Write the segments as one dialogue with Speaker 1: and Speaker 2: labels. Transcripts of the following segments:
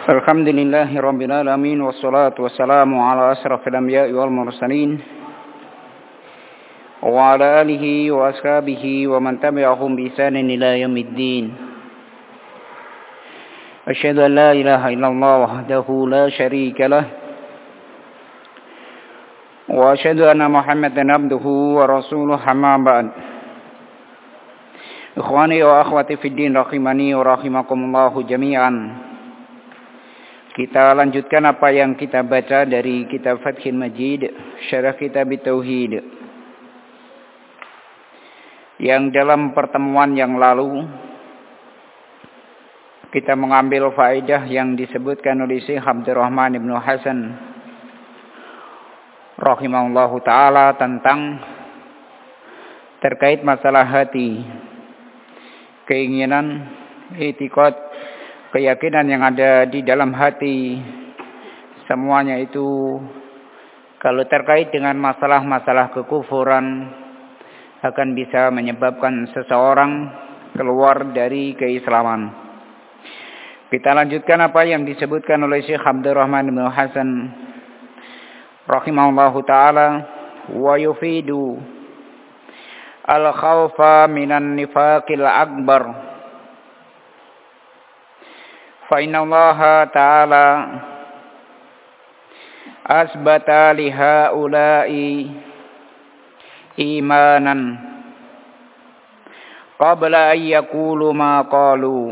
Speaker 1: Alhamdulillahi Rabbil Alamin. Wassalatu wassalamu ala asrafil anbiya'i wal mursalin wa ala alihi wa ashabihi wa man tabi'ahum bi ihsanin ila yaumiddin. Asyhadu an la ilaha illallah wahdahu la syarika lah wa asyhadu anna Muhammadan abduhu wa rasuluhu, amma ba'd. Ikhwani wa akhwati fid din rahimani wa rahimakumullahu jami'an. Kita lanjutkan apa yang kita baca dari kitab Fathul Majid, Syarah Kitab Tauhid. Yang dalam pertemuan yang lalu kita mengambil faedah yang disebutkan oleh Syekh Abdurrahman Ibn Hasan rahimahullahu taala tentang terkait masalah hati, keinginan, i'tiqad, keyakinan yang ada di dalam hati, semuanya itu kalau terkait dengan masalah-masalah kekufuran akan bisa menyebabkan seseorang keluar dari keislaman. Kita lanjutkan apa yang disebutkan oleh Syekh Abdurrahman bin Hasan rahimahullahu taala, wa yufidu al-khawfa minan nifaqil akbar. فإن الله تعالى أثبت لهؤلاء إيمانا قبل أن يقولوا ما قالوا.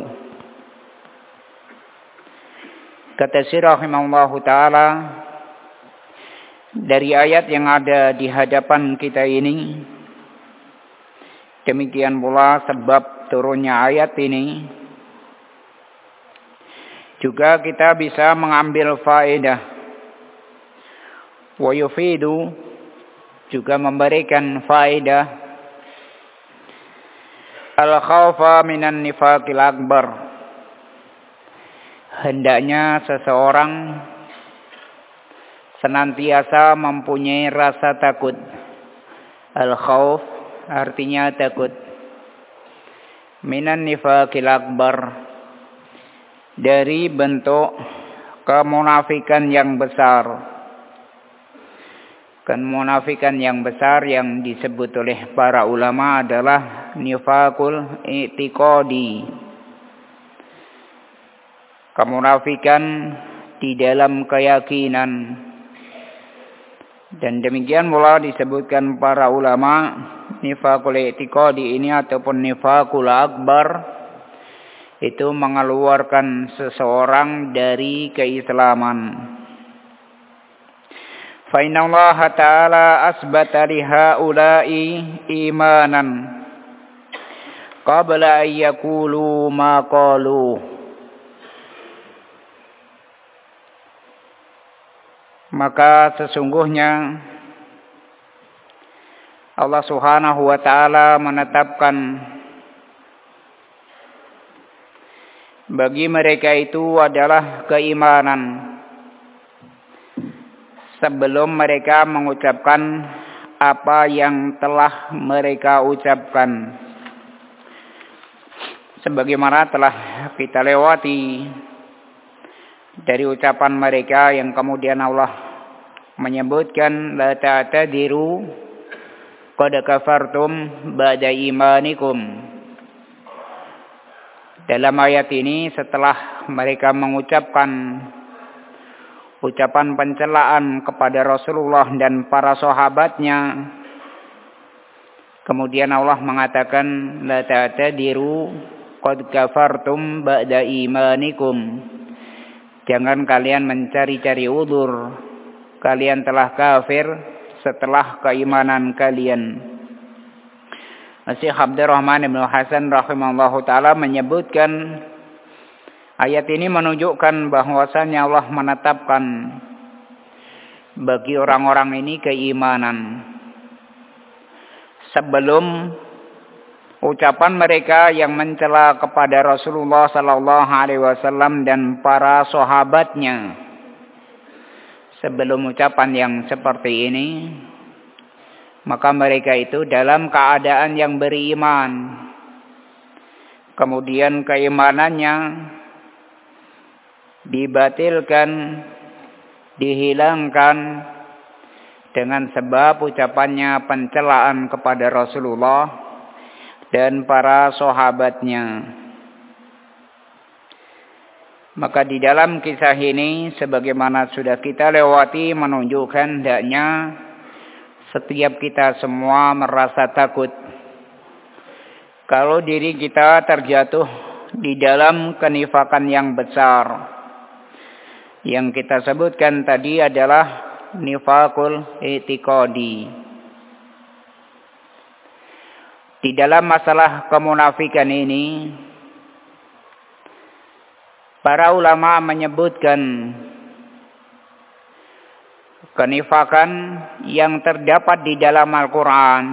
Speaker 1: Kata Syekh rahimahullahu taala, dari ayat yang ada di hadapan kita ini, demikian pula sebab turunnya ayat ini, juga kita bisa mengambil faedah. Wa yufidu, juga memberikan faedah, al-khawfa minan nifaqil akbar. Hendaknya seseorang senantiasa mempunyai rasa takut. Al-khawf artinya takut. Minan nifaqil akbar, dari bentuk kemunafikan yang besar. Kemunafikan yang besar yang disebut oleh para ulama adalah nifaqul i'tiqadi. Kemunafikan di dalam keyakinan. Dan demikian pula disebutkan para ulama, nifaqul i'tiqadi ini ataupun nifaqul akbar itu mengeluarkan seseorang dari keislaman. Fa inna Allah ta'ala asbata li haula'i imanan qabla an yaqulu ma qalu. Maka sesungguhnya Allah Subhanahu wa taala menetapkan bagi mereka itu adalah keimanan sebelum mereka mengucapkan apa yang telah mereka ucapkan. Sebagaimana telah kita lewati dari ucapan mereka yang kemudian Allah menyebutkan, la ta'tadiru qad kafartum ba'da imanikum. Dalam ayat ini, setelah mereka mengucapkan ucapan pencelaan kepada Rasulullah dan para sahabatnya, kemudian Allah mengatakan, la ta'tadiru qad kafartum ba'da imanikum. Jangan kalian mencari-cari udzur, kalian telah kafir setelah keimanan kalian. Syekh Abdurrahman bin Hasan rahimahullahu taala menyebutkan ayat ini menunjukkan bahwasannya Allah menetapkan bagi orang-orang ini keimanan sebelum ucapan mereka yang mencela kepada Rasulullah sallallahu alaihi wasallam dan para sahabatnya. Sebelum ucapan yang seperti ini, maka mereka itu dalam keadaan yang beriman. Kemudian keimanannya dibatilkan, dihilangkan dengan sebab ucapannya pencelaan kepada Rasulullah dan para sahabatnya. Maka di dalam kisah ini sebagaimana sudah kita lewati menunjukkan hendaknya setiap kita semua merasa takut kalau diri kita terjatuh di dalam kenifakan yang besar. Yang kita sebutkan tadi adalah nifakul i'tiqadi. Di dalam masalah kemunafikan ini, para ulama menyebutkan kenifakan yang terdapat di dalam Al-Quran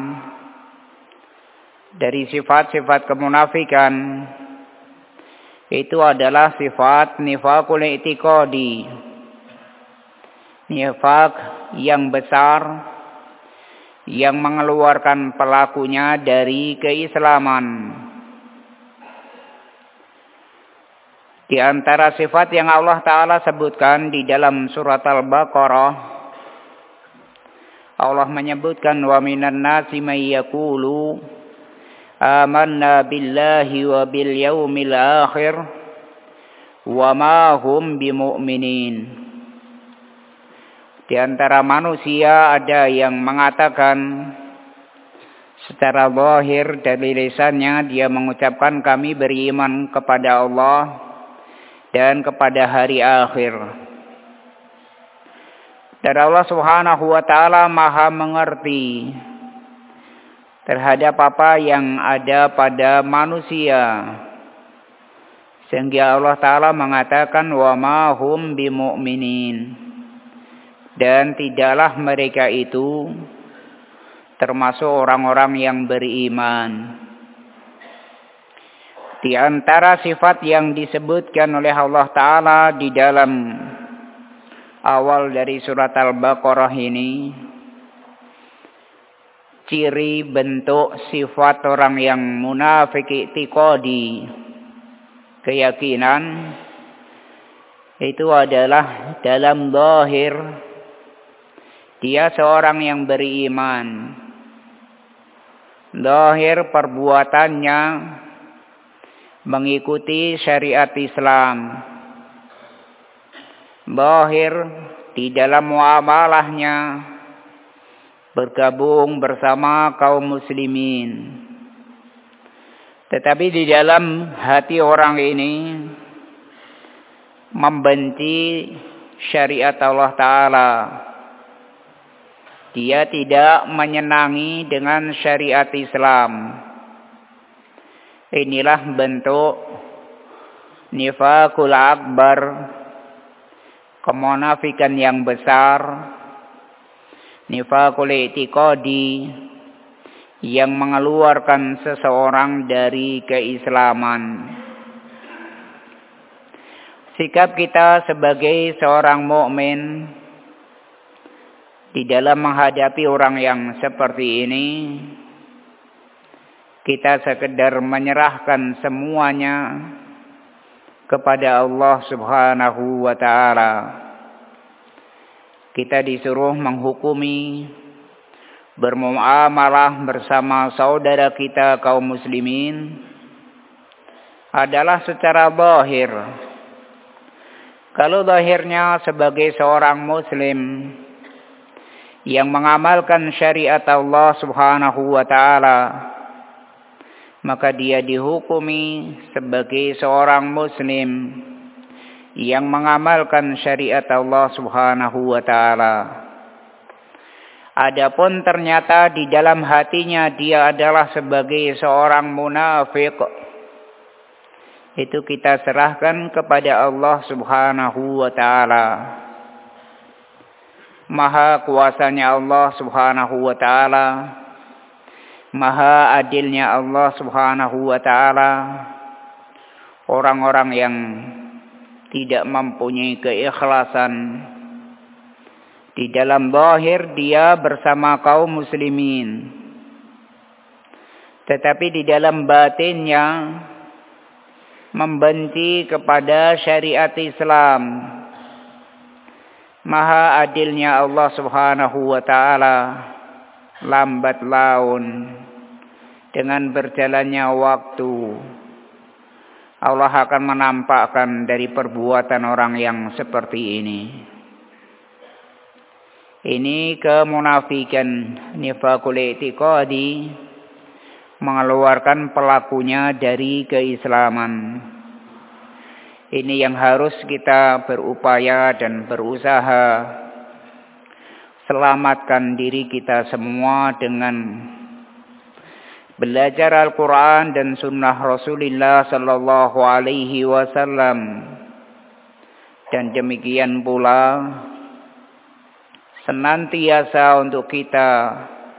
Speaker 1: dari sifat-sifat kemunafikan itu adalah sifat nifakul i'tiqadi, nifak yang besar yang mengeluarkan pelakunya dari keislaman. Di antara sifat yang Allah Ta'ala sebutkan di dalam surat Al-Baqarah, Allah menyebutkan wa minan nasi may yaqulu amanna billahi wa bil yaumil akhir wa ma hum bimu'minin. Di antara manusia ada yang mengatakan secara zahir dari lisannya dia mengucapkan kami beriman kepada Allah dan kepada hari akhir. Dan Allah Subhanahu wa Ta'ala Maha mengerti terhadap apa yang ada pada manusia, sehingga Allah Ta'ala mengatakan wa ma hum bimu'minin, dan tidaklah mereka itu termasuk orang-orang yang beriman. Di antara sifat yang disebutkan oleh Allah Ta'ala di dalam awal dari surat Al-Baqarah ini, ciri bentuk sifat orang yang munafik i'tiqadi, keyakinan, itu adalah dalam zahir dia seorang yang beriman. Zahir perbuatannya mengikuti syariat Islam. Zahir di dalam muamalahnya bergabung bersama kaum muslimin. Tetapi di dalam hati orang ini membenci syariat Allah Ta'ala. Dia tidak menyenangi dengan syariat Islam. Inilah bentuk nifakul akbar, kemunafikan yang besar, nifakul i'tiqadi yang mengeluarkan seseorang dari keislaman. Sikap kita sebagai seorang mukmin di dalam menghadapi orang yang seperti ini, kita sekedar menyerahkan semuanya kepada Allah Subhanahu wa Ta'ala. Kita disuruh menghukumi, bermuamalah bersama saudara kita kaum muslimin adalah secara zahir. Kalau zahirnya sebagai seorang muslim yang mengamalkan syariat Allah Subhanahu wa Ta'ala, maka dia dihukumi sebagai seorang muslim yang mengamalkan syariat Allah Subhanahu wa Ta'ala. Adapun ternyata di dalam hatinya dia adalah sebagai seorang munafik, itu kita serahkan kepada Allah Subhanahu wa Ta'ala. Maha kuasanya Allah Subhanahu wa Ta'ala, maha adilnya Allah Subhanahu wa Ta'ala. Orang-orang yang tidak mempunyai keikhlasan di dalam zahir dia bersama kaum muslimin, tetapi di dalam batinnya membenci kepada syariat Islam. Maha adilnya Allah Subhanahu wa ta'ala, lambat laun dengan berjalannya waktu, Allah akan menampakkan dari perbuatan orang yang seperti ini. Ini kemunafikan, nifaqul i'tiqadi, mengeluarkan pelakunya dari keislaman. Ini yang harus kita berupaya dan berusaha selamatkan diri kita semua dengan belajar Al-Quran dan Sunnah Rasulullah Sallallahu Alaihi Wasallam. Dan demikian pula senantiasa untuk kita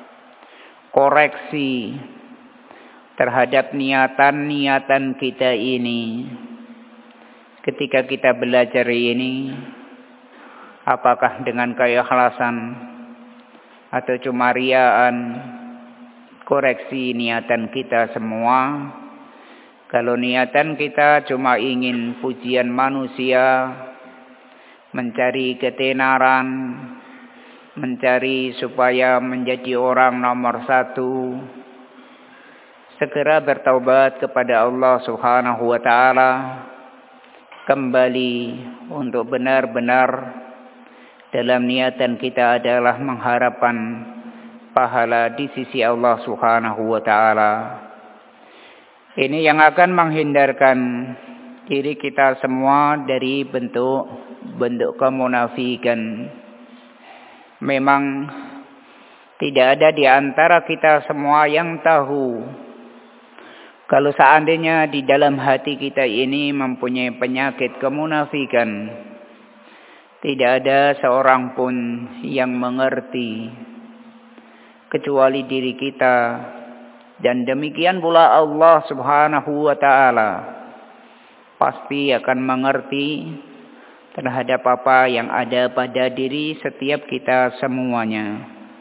Speaker 1: koreksi terhadap niatan-niatan kita ini. Ketika kita belajar ini, apakah dengan keikhlasan atau cuma riaan? Koreksi niatan kita semua. Kalau niatan kita cuma ingin pujian manusia, mencari ketenaran, mencari supaya menjadi orang nomor satu, segera bertaubat kepada Allah Subhanahu wa ta'ala. Kembali untuk benar-benar dalam niatan kita adalah mengharapkan pahala di sisi Allah Subhanahu wa ta'ala. Ini yang akan menghindarkan diri kita semua dari bentuk kemunafikan. Memang tidak ada di antara kita semua yang tahu kalau seandainya di dalam hati kita ini mempunyai penyakit kemunafikan. Tidak ada seorang pun yang mengerti kecuali diri kita. Dan demikian pula Allah Subhanahu wa ta'ala pasti akan mengerti terhadap apa yang ada pada diri setiap kita semuanya.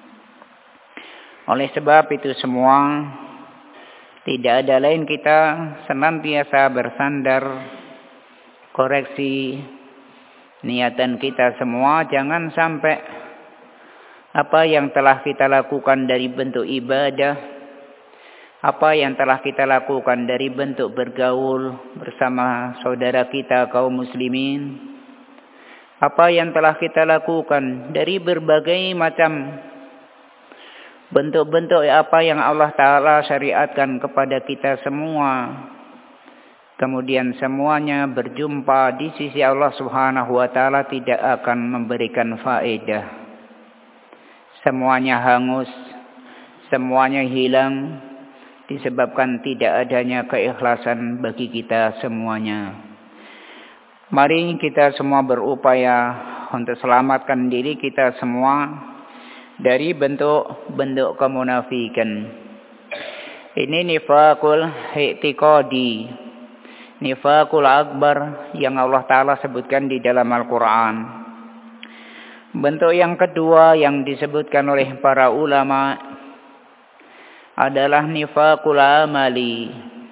Speaker 1: Oleh sebab itu semua, tidak ada lain kita senantiasa bersandar, koreksi niatan kita semua. Jangan sampai apa yang telah kita lakukan dari bentuk ibadah, apa yang telah kita lakukan dari bentuk bergaul bersama saudara kita kaum muslimin, apa yang telah kita lakukan dari berbagai macam bentuk-bentuk apa yang Allah Ta'ala syariatkan kepada kita semua, kemudian semuanya berjumpa di sisi Allah Subhanahu wa ta'ala, tidak akan memberikan faedah. Semuanya hangus, semuanya hilang, disebabkan tidak adanya keikhlasan bagi kita semuanya. Mari kita semua berupaya untuk selamatkan diri kita semua dari bentuk-bentuk kemunafikan. Ini nifaqul i'tiqadi, nifaqul akbar yang Allah Ta'ala sebutkan di dalam Al-Quran. Bentuk yang kedua yang disebutkan oleh para ulama adalah nifaqul amali.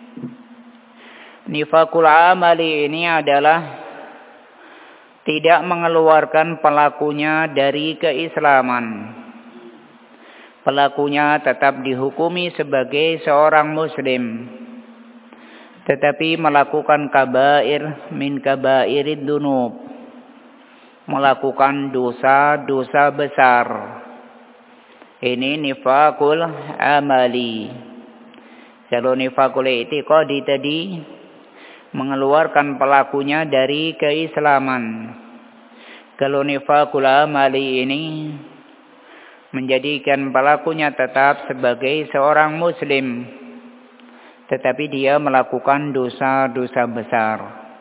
Speaker 1: Nifaqul amali ini adalah tidak mengeluarkan pelakunya dari keislaman. Pelakunya tetap dihukumi sebagai seorang muslim, tetapi melakukan kabair min kabairid dunub, melakukan dosa-dosa besar. Ini nifaqul amali. Kalau nifaqul i'tiqadi tadi mengeluarkan pelakunya dari keislaman. Kalau nifaqul amali ini menjadikan pelakunya tetap sebagai seorang muslim, tetapi dia melakukan dosa-dosa besar.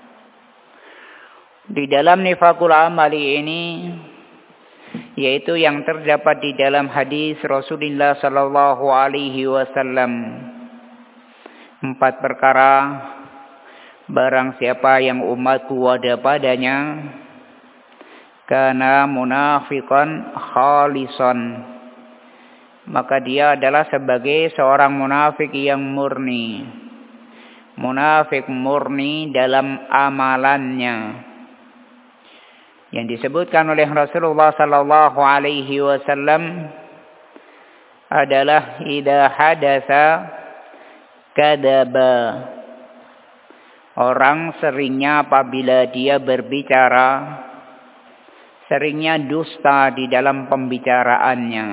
Speaker 1: Di dalam nifaqul amali ini, yaitu yang terdapat di dalam hadis Rasulullah Sallallahu Alaihi Wasallam, 4 perkara, barang siapa yang umatku ada padanya, kana munafiqan khalisan, maka dia adalah sebagai seorang munafik yang murni. munafik murni dalam amalannya. Yang disebutkan oleh Rasulullah sallallahu alaihi wasallam adalah idza hadatsa kadzaba. Orang seringnya apabila dia berbicara, seringnya dusta di dalam pembicaraannya.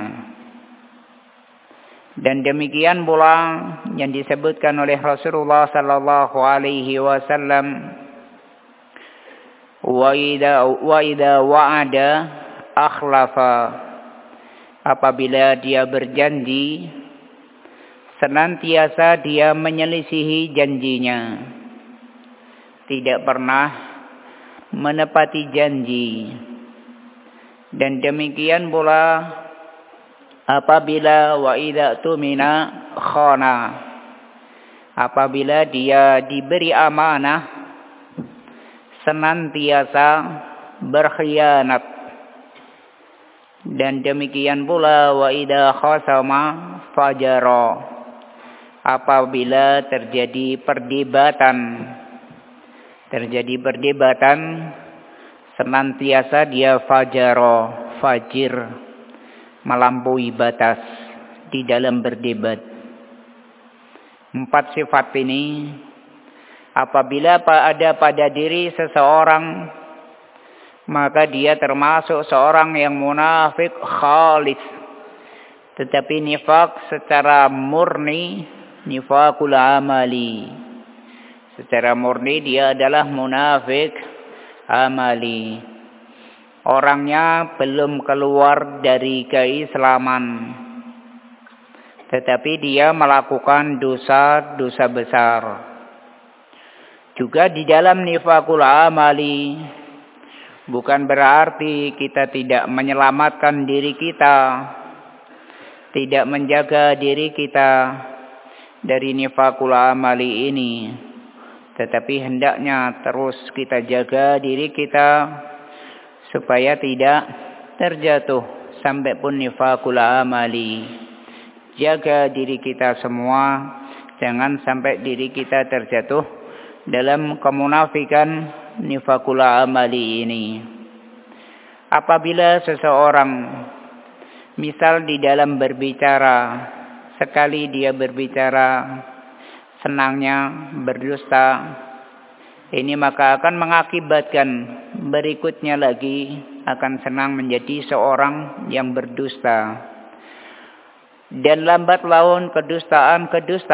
Speaker 1: Dan demikian pula yang disebutkan oleh Rasulullah sallallahu alaihi wasallam, wa idza wa'ada akhlafa. Apabila dia berjanji, senantiasa dia menyelisihi janjinya. Tidak pernah menepati janji. Dan demikian pula apabila wa idza tumina khana. Apabila dia diberi amanah, senantiasa berkhianat. Dan demikian pula wa idza khasama fajara. Apabila terjadi perdebatan, senantiasa dia fajir, melampaui batas di dalam berdebat. 4 sifat ini apabila ada pada diri seseorang, maka dia termasuk seorang yang munafik khalis. Tetapi nifak secara murni, nifakul amali. Secara murni dia adalah munafik amali. Orangnya belum keluar dari keislaman, tetapi dia melakukan dosa-dosa besar. Juga di dalam nifakul amali, bukan berarti kita tidak menyelamatkan diri kita, tidak menjaga diri kita dari nifakul amali ini. Tetapi hendaknya terus kita jaga diri kita supaya tidak terjatuh sampai pun nifakul amali. Jaga diri kita semua, jangan sampai diri kita terjatuh dalam kemunafikan nifakul amali ini. Apabila seseorang misal di dalam berbicara, sekali dia berbicara senangnya berdusta, ini maka akan mengakibatkan berikutnya lagi akan senang menjadi seorang yang berdusta. Dan lambat laun kedustaan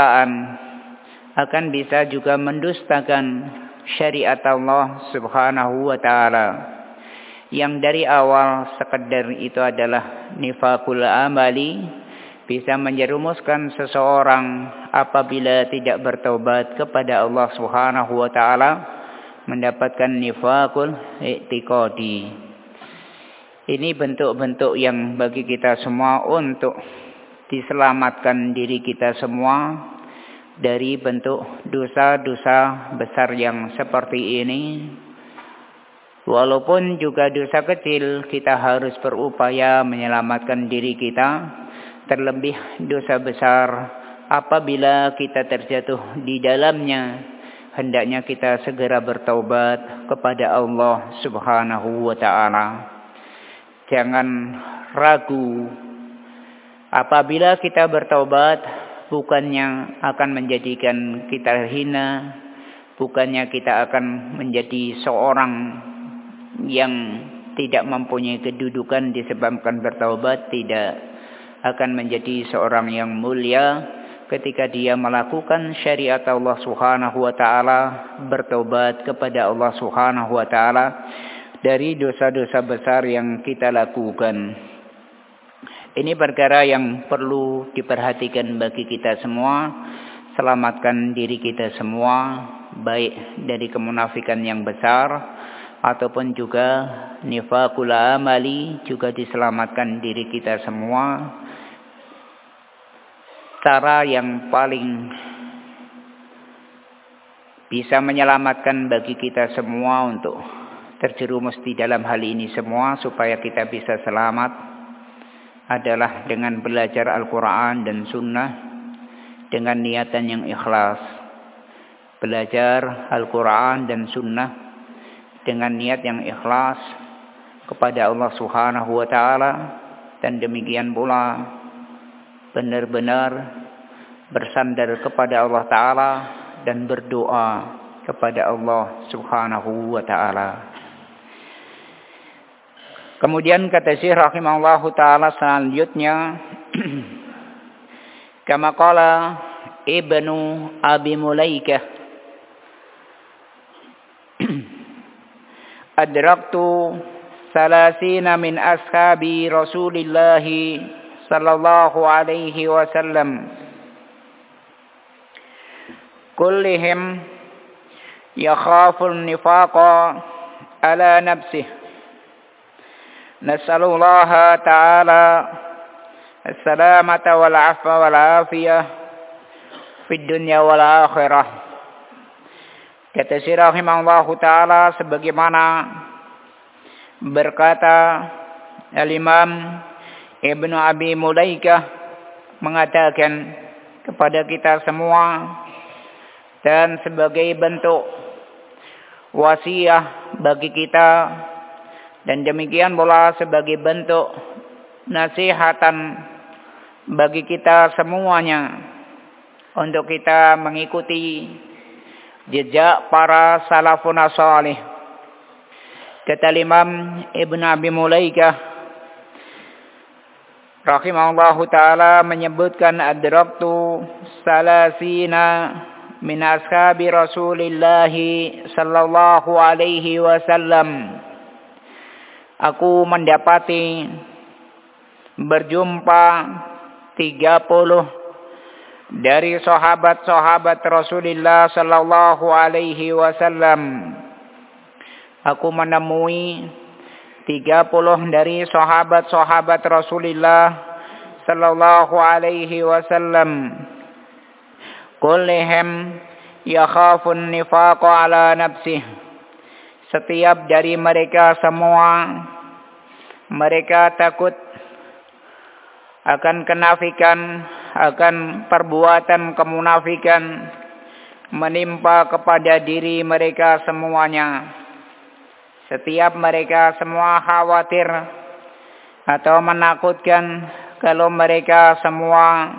Speaker 1: akan bisa juga mendustakan syariat Allah Subhanahu wa taala. Yang dari awal sekedar itu adalah nifakul amali, bisa menjerumuskan seseorang apabila tidak bertaubat kepada Allah Subhanahu wa taala mendapatkan nifakul i'tiqadi. Ini bentuk-bentuk yang bagi kita semua untuk diselamatkan diri kita semua dari bentuk dosa-dosa besar yang seperti ini. Walaupun juga dosa kecil, kita harus berupaya menyelamatkan diri kita. Terlebih dosa besar, apabila kita terjatuh di dalamnya, hendaknya kita segera bertaubat kepada Allah Subhanahu wa taala. Jangan ragu. Apabila kita bertaubat, bukannya akan menjadikan kita hina, bukannya kita akan menjadi seorang yang tidak mempunyai kedudukan disebabkan bertaubat, tidak, akan menjadi seorang yang mulia ketika dia melakukan syariat Allah Subhanahu wa taala, bertaubat kepada Allah Subhanahu wa taala dari dosa-dosa besar yang kita lakukan. Ini perkara yang perlu diperhatikan bagi kita semua. Selamatkan diri kita semua, baik dari kemunafikan yang besar ataupun juga nifakul amali, juga diselamatkan diri kita semua. Cara yang paling bisa menyelamatkan bagi kita semua untuk terjerumus di dalam hal ini semua supaya kita bisa selamat adalah dengan belajar Al-Quran dan Sunnah dengan niatan yang ikhlas. belajar Al-Quran dan Sunnah dengan niat yang ikhlas kepada Allah Subhanahu wa Ta'ala, dan demikian pula benar-benar bersandar kepada Allah Ta'ala dan berdoa kepada Allah Subhanahu wa Ta'ala. Kemudian kata Syekh rahimahullahu ta'ala selanjutnya, kama qala Ibnu Abi Mulaikah, adraktu salasina min ashabi Rasulillah sallallahu alaihi wasallam, kullihim yakhaful nifaqa ala nafsih, nas'alullaha ta'ala as-salamata wal afwa wal afiyah fid dunya wal akhirah. Kata Syekh rahimahullahu ta'ala, sebagaimana berkata Al-Imam Ibnu Abi Mulaikah mengatakan kepada kita semua, dan sebagai bentuk wasiat bagi kita, dan demikian pula sebagai bentuk nasihatan bagi kita semuanya, untuk kita mengikuti jejak para salafun salih. Kata Imam Ibnu Abi Mulaikah rahimahullahu ta'ala menyebutkan, adraktu salasina min ashabi Rasulillah sallallahu alaihi wasallam, aku mendapati berjumpa 30 dari sahabat-sahabat Rasulullah sallallahu alaihi wasallam. Aku menemui 30 dari sahabat-sahabat Rasulullah sallallahu alaihi wasallam. Kullihim yakhafun nifaqa ala nafsih. Setiap dari mereka semua, mereka takut akan kenafikan, akan perbuatan kemunafikan menimpa kepada diri mereka semuanya. Setiap mereka semua khawatir atau menakutkan kalau mereka semua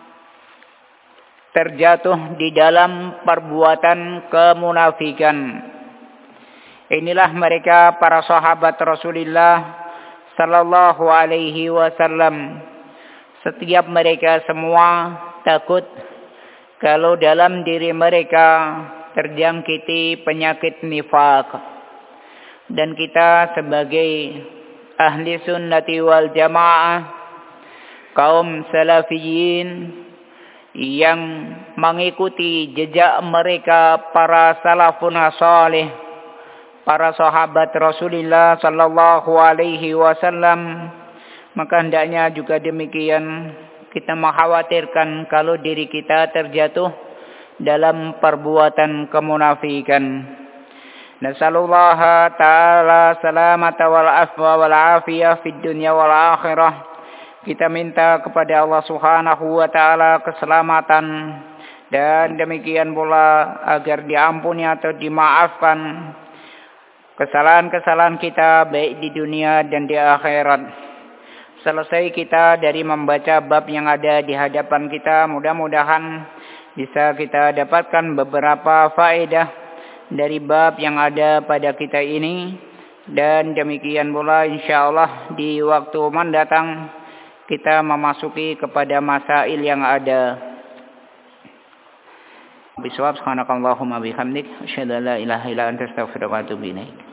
Speaker 1: terjatuh di dalam perbuatan kemunafikan. Inilah mereka para sahabat Rasulullah sallallahu alaihi wasallam. Setiap mereka semua takut kalau dalam diri mereka terjangkiti penyakit nifaq. Dan kita sebagai ahli sunnati wal jamaah, kaum salafiyin yang mengikuti jejak mereka para salafun salih, para sahabat Rasulullah sallallahu alaihi wasallam, maka hendaknya juga demikian kita mengkhawatirkan kalau diri kita terjatuh dalam perbuatan kemunafikan. Nasallallahu ta'ala salamata wal afwa wal afiyah fid dunya wal akhirah. Kita minta kepada Allah Subhanahu wa ta'ala keselamatan, dan demikian pula agar diampuni atau dimaafkan kesalahan-kesalahan kita baik di dunia dan di akhirat. Selesai kita dari membaca bab yang ada di hadapan kita, mudah-mudahan bisa kita dapatkan beberapa faedah dari bab yang ada pada kita ini, dan demikian pula insyaallah di waktu mendatang kita memasuki kepada masail yang ada. Bismillahirrahmanirrahim. Subhanakallahumma bihamdik asyhadu an la ilaha illa anta astaghfiruka wa atubu ilaik.